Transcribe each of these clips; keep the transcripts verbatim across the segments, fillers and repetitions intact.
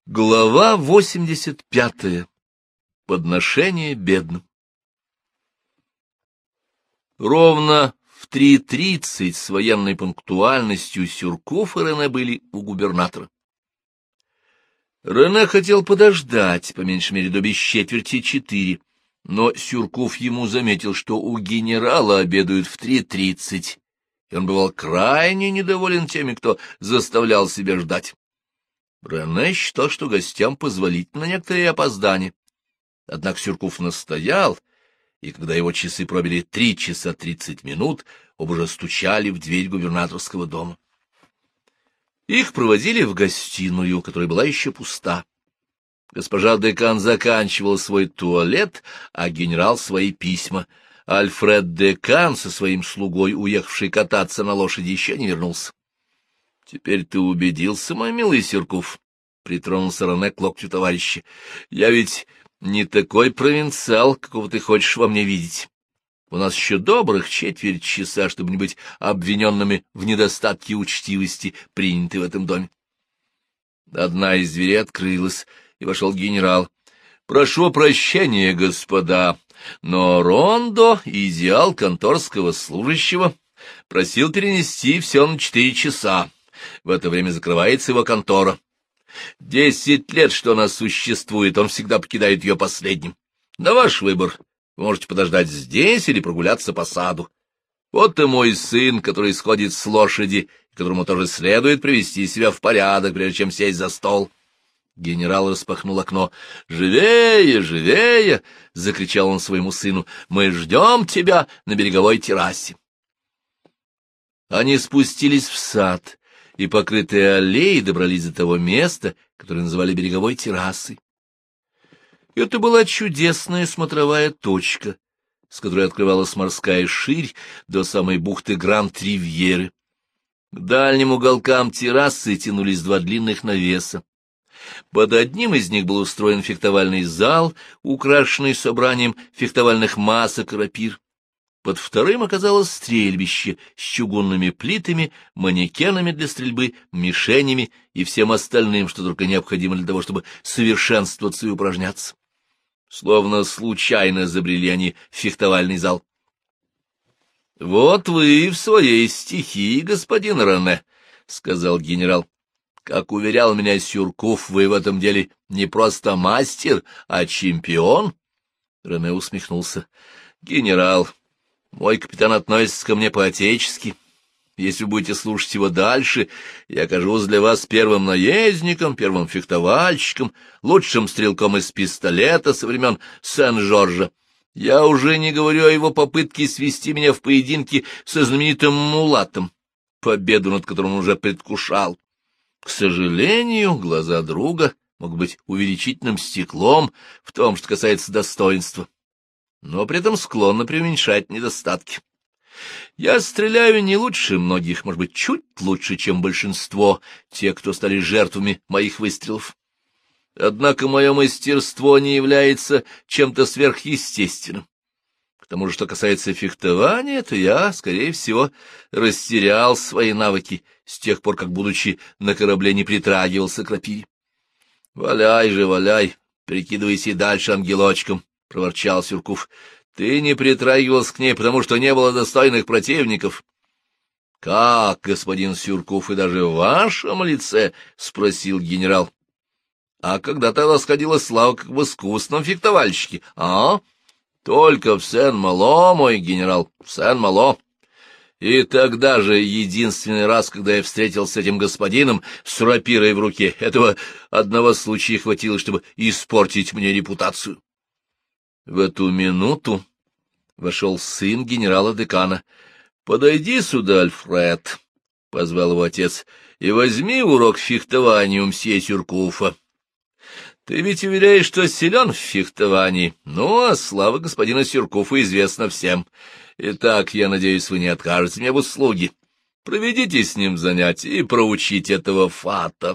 Глава восемьдесят пятая. Подношение бедным. Ровно в три тридцать с военной пунктуальностью Сюрков и Рене были у губернатора. Рене хотел подождать, по меньшей мере, до без четверти четыре, но Сюрков ему заметил, что у генерала обедают в три тридцать, и он бывал крайне недоволен теми, кто заставлял себя ждать. Рене считал, что гостям позволительно некоторые опоздания. Однако Сюрков настоял, и когда его часы пробили три часа тридцать минут, оба же стучали в дверь губернаторского дома. Их проводили в гостиную, которая была еще пуста. Госпожа Декан заканчивала свой туалет, а генерал — свои письма. Альфред Декан со своим слугой, уехавший кататься на лошади, еще не вернулся. — Теперь ты убедился, мой милый Сюрков, — притронулся Рене к локтю товарища. — Я ведь не такой провинциал, какого ты хочешь во мне видеть. У нас еще добрых четверть часа, чтобы не быть обвиненными в недостатке учтивости, приняты в этом доме. Одна из дверей открылась, и вошел генерал. — Прошу прощения, господа, но Рондо, идеал конторского служащего, просил перенести все на четыре часа. В это время закрывается его контора. Десять лет, что она существует, он всегда покидает ее последним. На ваш выбор. Вы можете подождать здесь или прогуляться по саду. Вот и мой сын, который сходит с лошади, которому тоже следует привести себя в порядок, прежде чем сесть за стол. Генерал распахнул окно. «Живее, живее!» — закричал он своему сыну. «Мы ждем тебя на береговой террасе». Они спустились в сад и, покрытые аллеей, добрались до того места, которое называли береговой террасой. Это была чудесная смотровая точка, с которой открывалась морская ширь до самой бухты Гранд-Ривьеры. К дальним уголкам террасы тянулись два длинных навеса. Под одним из них был устроен фехтовальный зал, украшенный собранием фехтовальных масок и рапир. Под вторым оказалось стрельбище с чугунными плитами, манекенами для стрельбы, мишенями и всем остальным, что только необходимо для того, чтобы совершенствоваться и упражняться. Словно случайно забрели они в фехтовальный зал. — Вот вы в своей стихии, господин Рене, — сказал генерал. — Как уверял меня Сюрков, вы в этом деле не просто мастер, а чемпион. Рене усмехнулся. — Генерал, мой капитан относится ко мне по-отечески. Если вы будете слушать его дальше, я окажусь для вас первым наездником, первым фехтовальщиком, лучшим стрелком из пистолета со времен Сен-Жоржа. Я уже не говорю о его попытке свести меня в поединке со знаменитым мулатом, победу над которым он уже предвкушал. К сожалению, глаза друга могут быть увеличительным стеклом в том, что касается достоинства, но при этом склонны преуменьшать недостатки. Я стреляю не лучше многих, может быть, чуть лучше, чем большинство, те, кто стали жертвами моих выстрелов. Однако мое мастерство не является чем-то сверхъестественным. К тому же, что касается фехтования, то я, скорее всего, растерял свои навыки с тех пор, как, будучи на корабле, не притрагивался к рапире. — Валяй же, валяй, прикидывайся и дальше ангелочком, — проворчал Сюрков. — Ты не притрагивался к ней, потому что не было достойных противников. — Как, господин Сюрков, и даже в вашем лице? — спросил генерал. — А когда-то восходила слава как в искусном фехтовальщике, а? — Только в Сен-Мало, мой генерал, в Сен-Мало. И тогда же, единственный раз, когда я встретился с этим господином с рапирой в руке, этого одного случая хватило, чтобы испортить мне репутацию. В эту минуту вошел сын генерала-декана. — Подойди сюда, Альфред, — позвал его отец, — и возьми урок фехтования у мсье Сюркофа. Ты ведь уверяешь, что силен в фехтовании, ну, а слава господина Сюркофа известна всем. Итак, я надеюсь, вы не откажете мне в услуге. Проведите с ним занятия и проучите этого фата.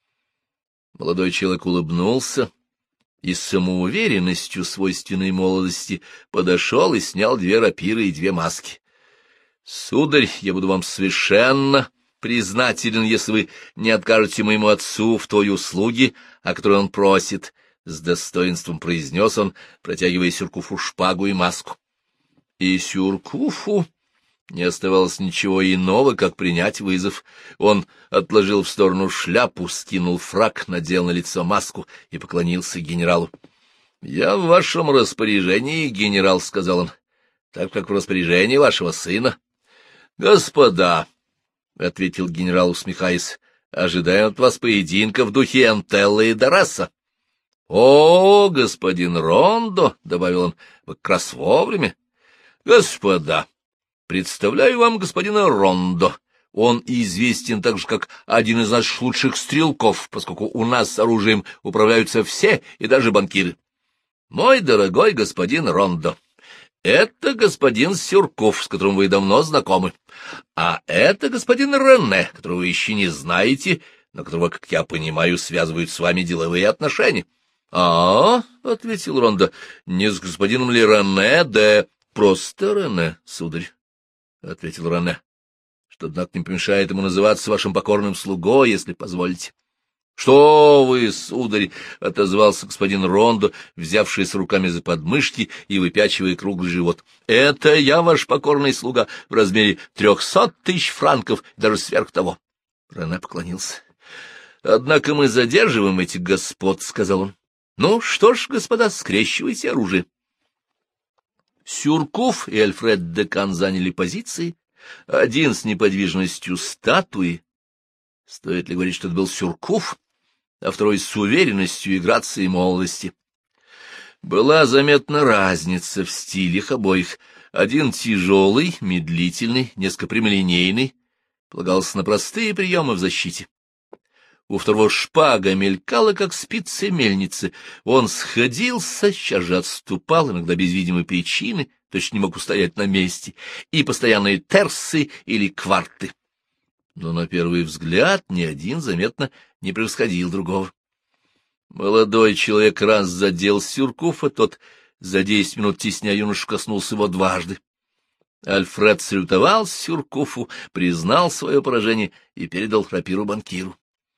Молодой человек улыбнулся и с самоуверенностью, свойственной молодости, подошел и снял две рапиры и две маски. — Сударь, я буду вам совершенно признателен, если вы не откажете моему отцу в той услуге, о которой он просит, — с достоинством произнес он, протягивая Сюркуфу шпагу и маску. И Сюркуфу не оставалось ничего иного, как принять вызов. Он отложил в сторону шляпу, скинул фрак, надел на лицо маску и поклонился генералу. — Я в вашем распоряжении, генерал, — сказал он, — так как в распоряжении вашего сына. — Господа, — ответил генерал, усмехаясь, — ожидаем от вас поединка в духе Антелла и Дараса. — О, господин Рондо, — добавил он, — вы как раз вовремя. — Господа, представляю вам господина Рондо. Он известен так же, как один из наших лучших стрелков, поскольку у нас с оружием управляются все и даже банкиры. Мой дорогой господин Рондо, это господин Сюркуф, с которым вы давно знакомы, а это господин Рене, которого вы еще не знаете, но которого, как я понимаю, связывают с вами деловые отношения. — А, — ответил Рондо, — не с господином ли Рене, да просто Рене, сударь, — ответил Рене, — что, однако, не помешает ему называться вашим покорным слугой, если позволите. — Что вы, сударь, — отозвался господин Рондо, взявшись руками за подмышки и выпячивая круглый живот. — Это я ваш покорный слуга в размере трехсот тысяч франков, даже сверх того. Рене поклонился. — Однако мы задерживаем этих господ, — сказал он. — Ну что ж, господа, скрещивайте оружие. Сюркуф и Альфред де Кан заняли позиции, один с неподвижностью статуи. Стоит ли говорить, что это был Сюркуф, а второй с уверенностью и грацией молодости. Была заметна разница в стилях обоих. Один тяжелый, медлительный, несколько прямолинейный, полагался на простые приемы в защите. У второго шпага мелькала, как спицы мельницы. Он сходился, сейчас же отступал, иногда без видимой причины, точно не мог устоять на месте, и постоянные терсы или кварты. Но на первый взгляд ни один заметно не превосходил другого. Молодой человек раз задел Сюркуфа, тот за десять минут тесня юношу коснулся его дважды. Альфред салютовал Сюркуфу, признал свое поражение и передал рапиру банкиру.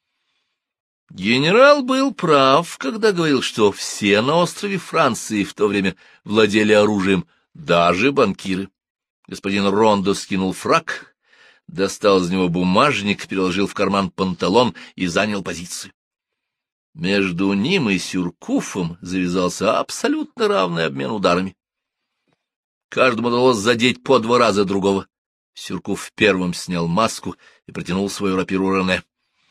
Генерал был прав, когда говорил, что все на острове Франции в то время владели оружием, даже банкиры. Господин Рондо скинул фрак, достал из него бумажник, переложил в карман панталон и занял позицию. Между ним и Сюркуфом завязался абсолютно равный обмен ударами. Каждому удалось задеть по два раза другого. Сюркуф первым снял маску и протянул свою рапиру Рене.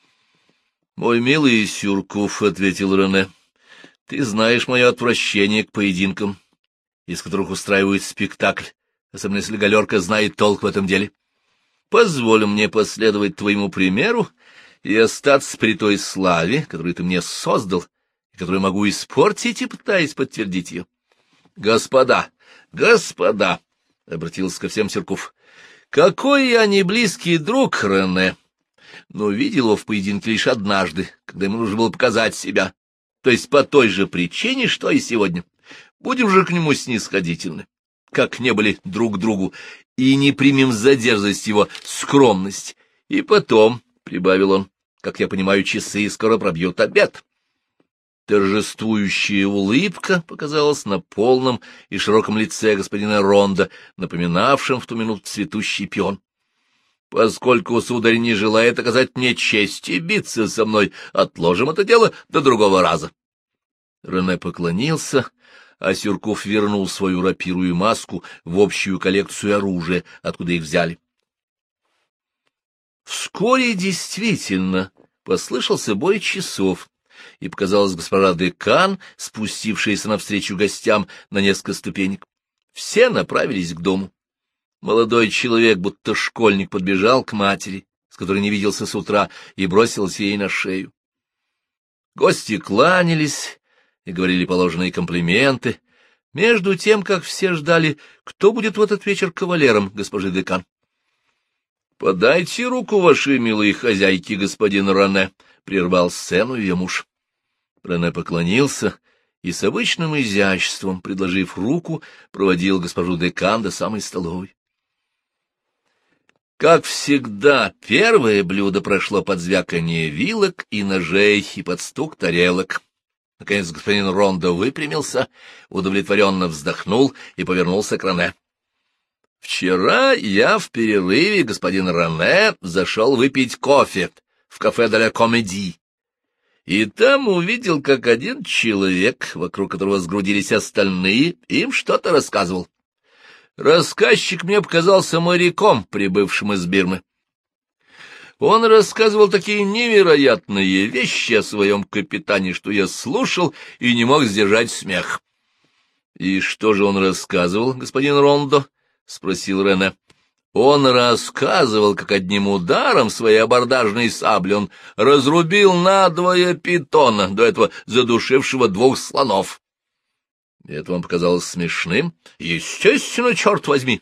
— Мой милый Сюркуф, — ответил Рене, — ты знаешь мое отвращение к поединкам, из которых устраивают спектакль, особенно если галерка знает толк в этом деле. Позволь мне последовать твоему примеру и остаться при той славе, которую ты мне создал, и которую могу испортить, и пытаясь подтвердить ее. — Господа, господа, — обратился ко всем Сюркуф, — какой я не близкий друг Рене, но видел его в поединке лишь однажды, когда ему нужно было показать себя, то есть по той же причине, что и сегодня. Будем же к нему снисходительны, как не были друг к другу, и не примем за дерзость его скромность. И потом, — прибавил он, — как я понимаю, часы скоро пробьют обед. Торжествующая улыбка показалась на полном и широком лице господина Рондо, напоминавшем в ту минуту цветущий пион. — Поскольку сударь не желает оказать мне чести биться со мной, отложим это дело до другого раза. Рене поклонился, а Сюркуф вернул свою рапиру и маску в общую коллекцию оружия, откуда их взяли. Вскоре действительно послышался бой часов, и показалась госпожа де Кан, спустившаяся навстречу гостям на несколько ступенек. Все направились к дому. Молодой человек, будто школьник, подбежал к матери, с которой не виделся с утра, и бросился ей на шею. Гости кланялись и говорили положенные комплименты, между тем, как все ждали, кто будет в этот вечер кавалером госпожи де Кан. — Подайте руку вашей милой хозяйке, господин Рене, — прервал сцену ее муж. Рене поклонился и с обычным изяществом, предложив руку, проводил госпожу де Кан до самой столовой. Как всегда, первое блюдо прошло под звяканье вилок и ножей и под стук тарелок. Наконец господин Рондо выпрямился, удовлетворенно вздохнул и повернулся к Рене. — Вчера я в перерыве, господин Рене, зашел выпить кофе в кафе «Де ла Комедии». И там увидел, как один человек, вокруг которого сгрудились остальные, им что-то рассказывал. Рассказчик мне показался моряком, прибывшим из Бирмы. Он рассказывал такие невероятные вещи о своем капитане, что я слушал и не мог сдержать смех. — И что же он рассказывал, господин Рондо? — спросил Рене. — Он рассказывал, как одним ударом своей абордажной сабли он разрубил надвое питона, до этого задушившего двух слонов. Это вам показалось смешным? Естественно, черт возьми!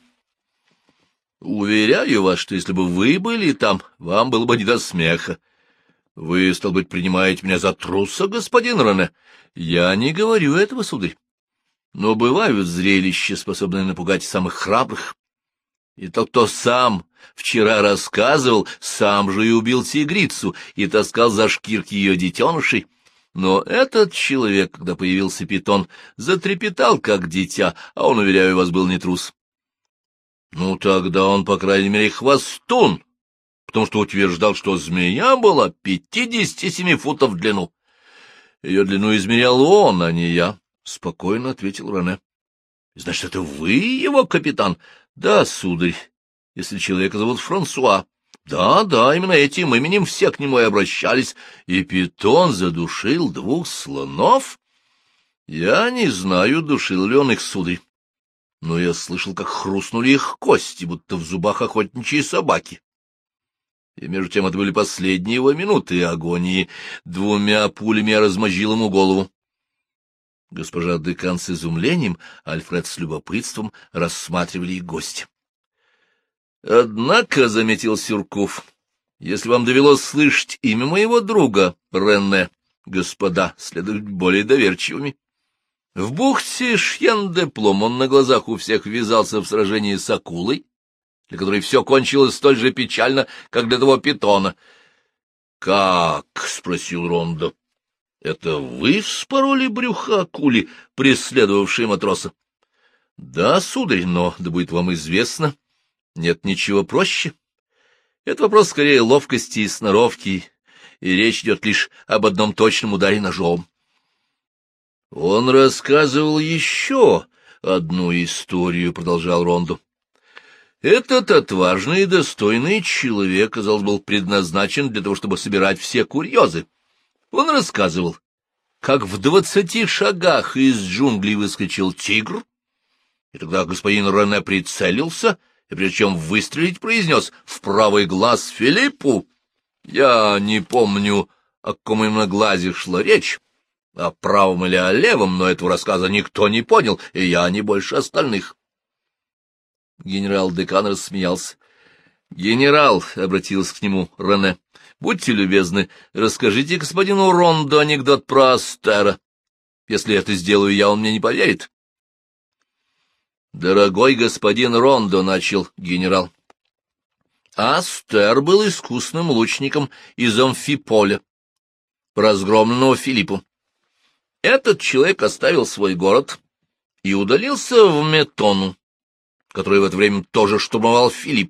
Уверяю вас, что если бы вы были там, вам было бы не до смеха. Вы, стал быть, принимаете меня за труса, господин Рене? Я не говорю этого, сударь. Но бывают зрелища, способные напугать самых храбрых. И тот, кто сам вчера рассказывал, сам же и убил тигрицу и таскал за шкирки ее детенышей. Но этот человек, когда появился питон, затрепетал, как дитя, а он, уверяю вас, был не трус. Ну, тогда он, по крайней мере, хвостун, потому что утверждал, что змея была пятидесяти семи футов в длину. Ее длину измерял он, а не я, — спокойно ответил Рене. — Значит, это вы его капитан? — Да, сударь, если человека зовут Франсуа. Да, да, именно этим именем все к нему и обращались. И питон задушил двух слонов? Я не знаю, душил ли он их, сударь. Но я слышал, как хрустнули их кости, будто в зубах охотничьей собаки. И между тем это были последние его минуты агонии. Двумя пулями я размозжил ему голову. Госпожа Декан с изумлением, Альфред с любопытством рассматривали их гости. Однако, — заметил Сюрков, — если вам довелось слышать имя моего друга, Рене, господа, следует быть более доверчивыми. В бухте Шьян-де-Плом он на глазах у всех ввязался в сражении с акулой, для которой все кончилось столь же печально, как для того питона. — Как? — спросил Рондо. — Это вы вспороли брюхо акули, преследовавшей матроса? — Да, сударь, но, да будет вам известно, нет ничего проще. Это вопрос скорее ловкости и сноровки, и речь идет лишь об одном точном ударе ножом. Он рассказывал еще одну историю, — продолжал Рондо. Этот отважный и достойный человек, казалось, был предназначен для того, чтобы собирать все курьезы. Он рассказывал, как в двадцати шагах из джунглей выскочил тигр, и тогда господин Рене прицелился, и прежде чем выстрелить, произнес «в правый глаз Филиппу». Я не помню, о каком именно глазе шла речь, о правом или о левом, но этого рассказа никто не понял, и я не больше остальных. Генерал-декан рассмеялся. — Генерал, — обратился к нему Рене, — будьте любезны, расскажите господину Рондо анекдот про Астера. Если это сделаю я, он мне не поверит. — Дорогой господин Рондо, — начал генерал, — Астер был искусным лучником из Амфиполя, разгромленного Филиппу. Этот человек оставил свой город и удалился в Метону, который в это время тоже штурмовал Филипп.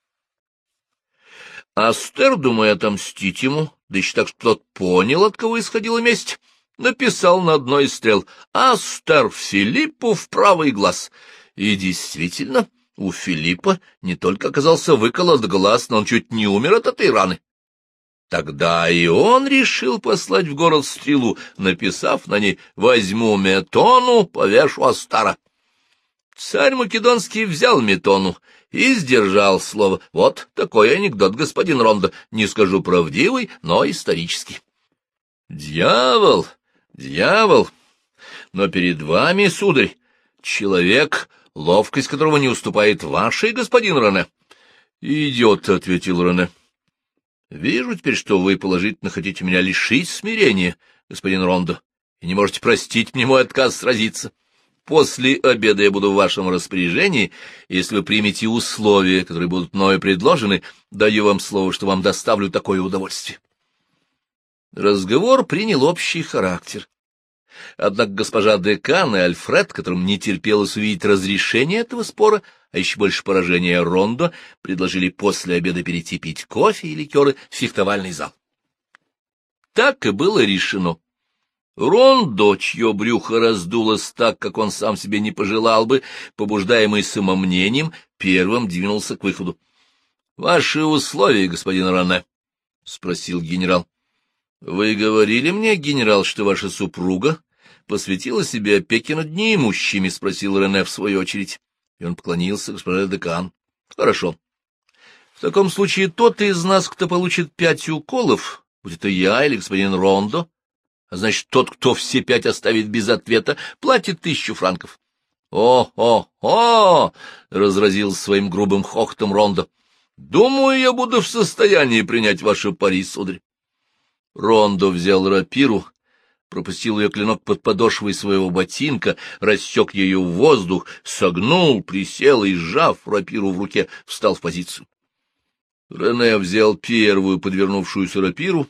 Астер, думая отомстить ему, да еще так, что тот понял, от кого исходила месть, написал на одной из стрел «Астер Филиппу в правый глаз». И действительно, у Филиппа не только оказался выколот глаз, но он чуть не умер от этой раны. Тогда и он решил послать в город стрелу, написав на ней «Возьму Метону, повешу Астера». Царь Македонский взял Метону и сдержал слово. Вот такой анекдот, господин Рондо, не скажу правдивый, но исторический. Дьявол, дьявол! Но перед вами, сударь, человек, ловкость которого не уступает вашей, господин Рене. — Идет, — ответил Рене. — Вижу теперь, что вы положительно хотите меня лишить смирения, господин Рондо, и не можете простить мне мой отказ сразиться. После обеда я буду в вашем распоряжении. Если вы примете условия, которые будут мною предложены, даю вам слово, что вам доставлю такое удовольствие». Разговор принял общий характер. Однако госпожа Декан и Альфред, которым не терпелось увидеть разрешение этого спора, а еще больше поражения Рондо, предложили после обеда перейти пить кофе и ликеры в фехтовальный зал. Так и было решено. Рондо, чье брюхо раздулось так, как он сам себе не пожелал бы, побуждаемый самомнением, первым двинулся к выходу. — Ваши условия, господин Рене? — спросил генерал. — Вы говорили мне, генерал, что ваша супруга посвятила себе опеке над неимущими? — спросил Рене в свою очередь. И он поклонился госпоже Декан. — Хорошо. В таком случае тот из нас, кто получит пять уколов, будь это я или господин Рондо, а значит, тот, кто все пять оставит без ответа, платит тысячу франков. «О, о, о!» — разразился своим грубым хохотом Рондо. «Думаю, я буду в состоянии принять ваше пари, сударь». Рондо взял рапиру, пропустил ее клинок под подошвой своего ботинка, рассек ее в воздух, согнул, присел и, сжав рапиру в руке, встал в позицию. Рене взял первую подвернувшуюся рапиру,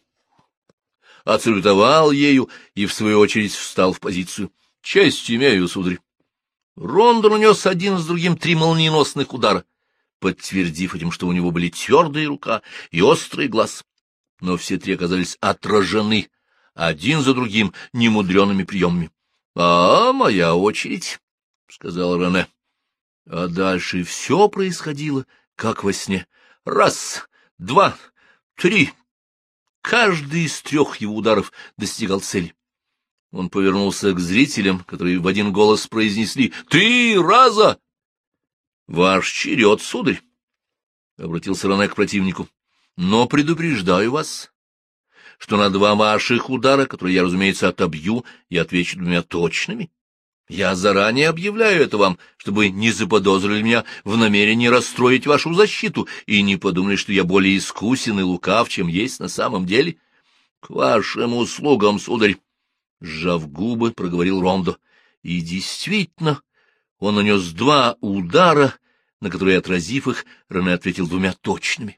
отсалютовал ею и, в свою очередь, встал в позицию. — Честь имею, сударь. Рондо нанес один с другим три молниеносных удара, подтвердив этим, что у него были твердая рука и острый глаз. Но все три оказались отражены один за другим немудреными приемами. — А моя очередь, — сказал Рене. А дальше все происходило, как во сне. Раз, два, три. Каждый из трех его ударов достигал цели. Он повернулся к зрителям, которые в один голос произнесли «Три раза!» «Ваш черед, сударь!» — обратился Рене к противнику. «Но предупреждаю вас, что на два ваших удара, которые я, разумеется, отобью, я отвечу двумя точными. Я заранее объявляю это вам, чтобы не заподозрили меня в намерении расстроить вашу защиту и не подумали, что я более искусен и лукав, чем есть на самом деле. К вашим услугам, сударь!» Сжав губы, проговорил Рондо. И действительно, он нанес два удара, на которые, отразив их, Рене ответил двумя точными.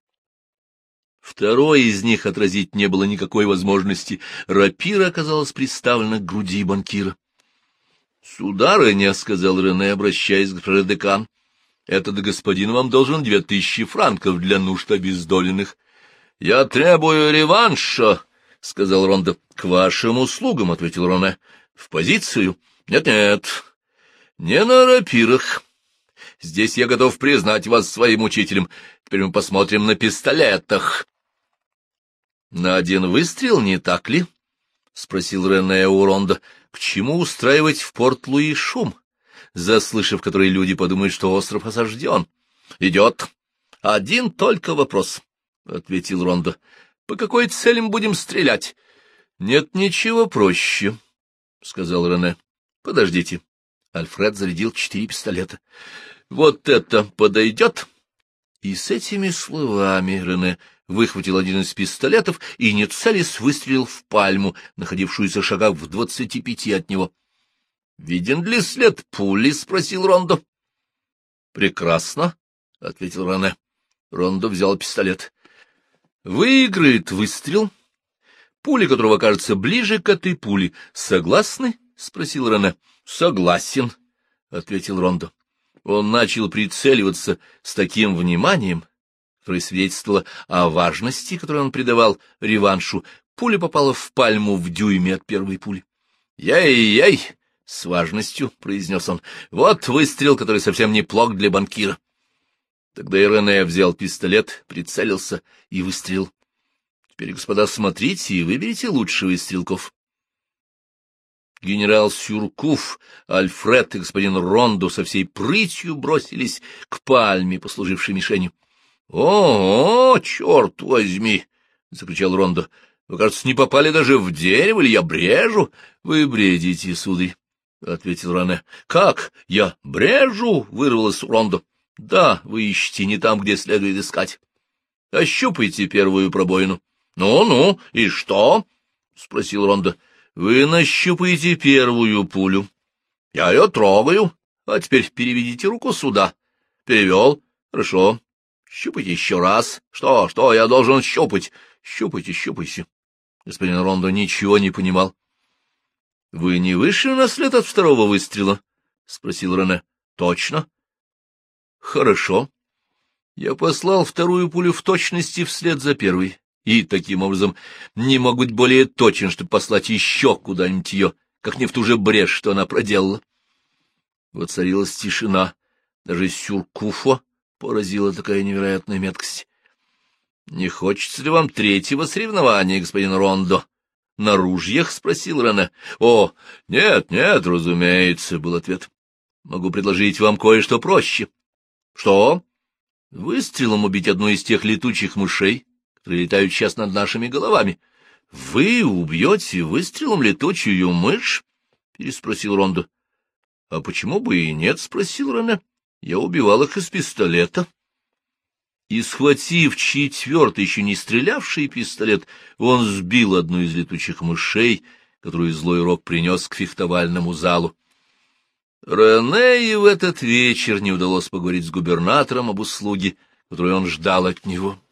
Второй из них отразить не было никакой возможности. Рапира оказалась приставлена к груди банкира. — Сударыня, — сказал Рене, обращаясь к госпоже Декан, — этот господин вам должен две тысячи франков для нужд обездоленных. — Я требую реванша, — сказал Рондо. — К вашим услугам, — ответил Рене. — В позицию? Нет, — Нет-нет, не на рапирах. Здесь я готов признать вас своим учителем. Теперь мы посмотрим на пистолетах. — На один выстрел, не так ли? — спросил Рене у Рондо. — К чему устраивать в Порт-Луи шум, заслышав который люди подумают, что остров осажден? — Идет. — Один только вопрос, — ответил Рондо. — По какой цели мы будем стрелять? — Нет ничего проще, — сказал Рене. — Подождите. Альфред зарядил четыре пистолета. — Вот это подойдет? И с этими словами Рене выхватил один из пистолетов и, не целясь, выстрелил в пальму, находившуюся в шагах в двадцати пяти от него. — Виден ли след пули? — спросил Рондо. — Прекрасно, — ответил Рене. Рондо взял пистолет. — Выиграет выстрел, пуля которого окажется ближе к этой пуле. Согласны? — спросил Рене. — Согласен, — ответил Рондо. Он начал прицеливаться с таким вниманием, которое свидетельствовало о важности, которую он придавал реваншу. Пуля попала в пальму в дюйме от первой пули. «Яй-яй!» — с важностью произнес он. «Вот выстрел, который совсем неплох для банкира». Тогда Рене взял пистолет, прицелился и выстрелил. «Теперь, господа, смотрите и выберите лучшего из стрелков». Генерал Сюркуф, Альфред и господин Рондо со всей прытью бросились к пальме, послужившей мишенью. — О, черт возьми! — закричал Рондо. — Вы, кажется, не попали даже в дерево, или я брежу? — Вы бредите, сударь, — ответил Рене. — Как? Я брежу? — вырвалось у Рондо. — Да, вы ищете не там, где следует искать. Ощупайте первую пробоину. Ну — Ну-ну, и что? — спросил Рондо. — Вы нащупаете первую пулю, — Я ее трогаю. А теперь переведите руку сюда. — Перевел. — Хорошо. Щупайте еще раз. — Что, что я должен щупать? — Щупайте, щупайте. Господин Рондо ничего не понимал. — Вы не вышли на след от второго выстрела? — спросил Рене. — Точно. — Хорошо. Я послал вторую пулю в точности вслед за первой, и, таким образом, не могу быть более точен, чтобы послать еще куда-нибудь ее, как не в ту же брешь, что она проделала. Воцарилась тишина. Даже Сюркуфа поразила такая невероятная меткость. — Не хочется ли вам третьего соревнования, господин Рондо? — На ружьях? — спросил Рене. — О, нет, нет, разумеется, — был ответ. — Могу предложить вам кое-что проще. — Что? — Выстрелом убить одну из тех летучих мышей, которые летают сейчас над нашими головами. — Вы убьете выстрелом летучую мышь? — переспросил Рондо. — А почему бы и нет? — спросил Рене. — Я убивал их из пистолета. И, схватив четвертый, еще не стрелявший пистолет, он сбил одну из летучих мышей, которую злой рок принес к фехтовальному залу. Рене и в этот вечер не удалось поговорить с губернатором об услуге, которую он ждал от него.